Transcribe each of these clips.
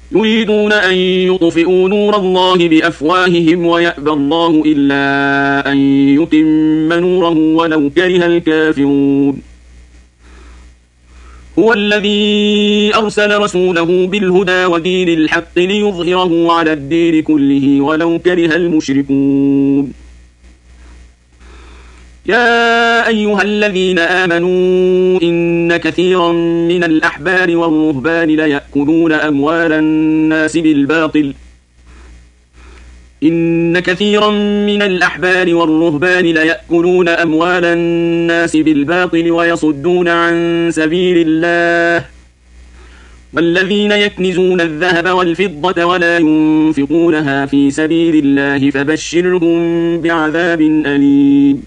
يريدون أن يطفئوا نور الله بأفواههم ويأبى الله إلا أن يتم نوره ولو كره الكافرون. هو الذي أرسل رسوله بالهدى ودين الحق ليظهره على الدين كله ولو كره المشركون. يا أيها الذين آمنوا إن كثيرا من الأحبار والرهبان ليأكلون أموال الناس بالباطل ويصدون عن سبيل الله والذين يكنزون الذهب والفضة ولا ينفقونها في سبيل الله فبشرهم بعذاب أليم.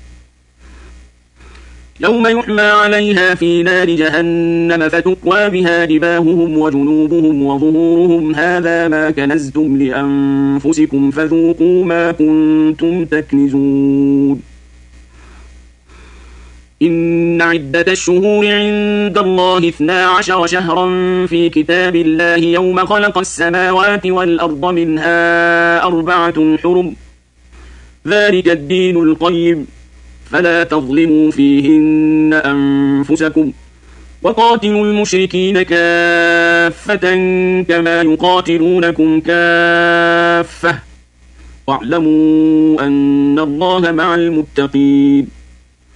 يوم يحمى عليها في نار جهنم فتكوى بها جباههم وجنوبهم وظهورهم هذا ما كنزتم لأنفسكم فذوقوا ما كنتم تكنزون. إن عدة الشهور عند الله 12 شهرا في كتاب الله يوم خلق السماوات والأرض منها 4 حرم ذلك الدين القيم فلا تظلموا فيهن أنفسكم وقاتلوا المشركين كافة كما يقاتلونكم كافة واعلموا أن الله مع المتقين.